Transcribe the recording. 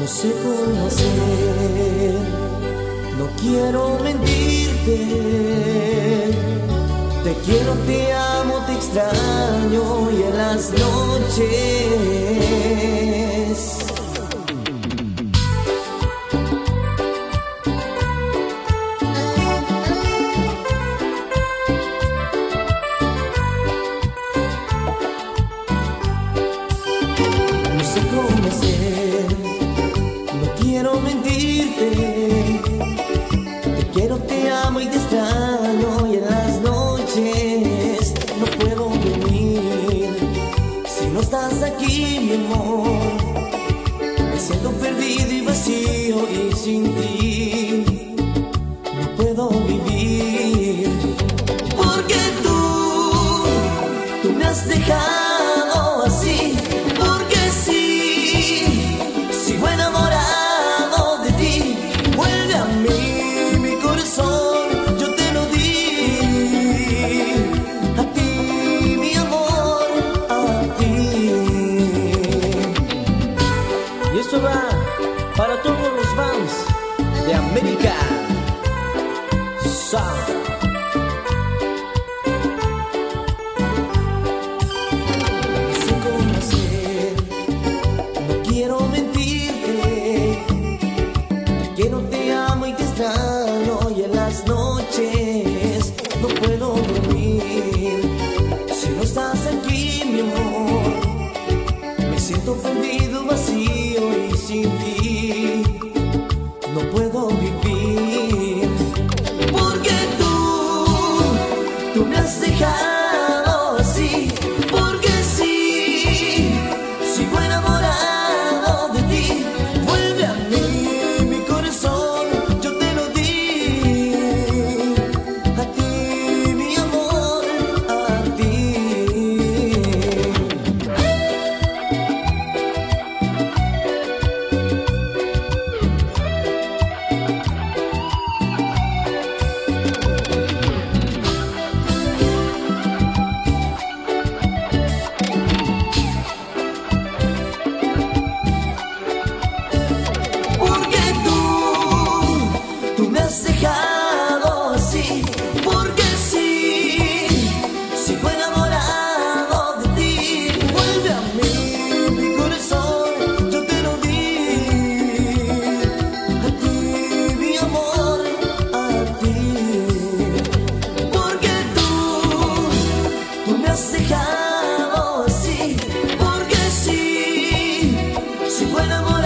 sé cómo hacer, no quiero mentirte. Te quiero, te amo, te extraño y en las noches no sé cómo hacer, no quiero mentirte. Te quiero, te amo y te extraño y en las noches no puedo dormir si no estás aquí, mi amor. Me siento perdido y vacío y sin ti no puedo vivir. Porque tú me has dejado así. Porque sigo enamorado de ti. Vuelve a mí, mi corazón, yo te lo di. A ti, mi amor, a ti. Y esto va para todos los fans de América Sound. Quiero, te amo y te extraño y en las noches no puedo dormir si no estás aquí, mi amor. Me siento perdido, vacío y sin ti no puedo vivir. Porque tú me has dejado así. Porque sigo enamorado de ti. Vuelve a mí, has dejado así. Porque sigo enamorado de ti. Vuelve a mí, mi corazón, yo te lo di. A ti, mi amor, a ti. Porque tú me has dejado así. Porque sigo enamorado.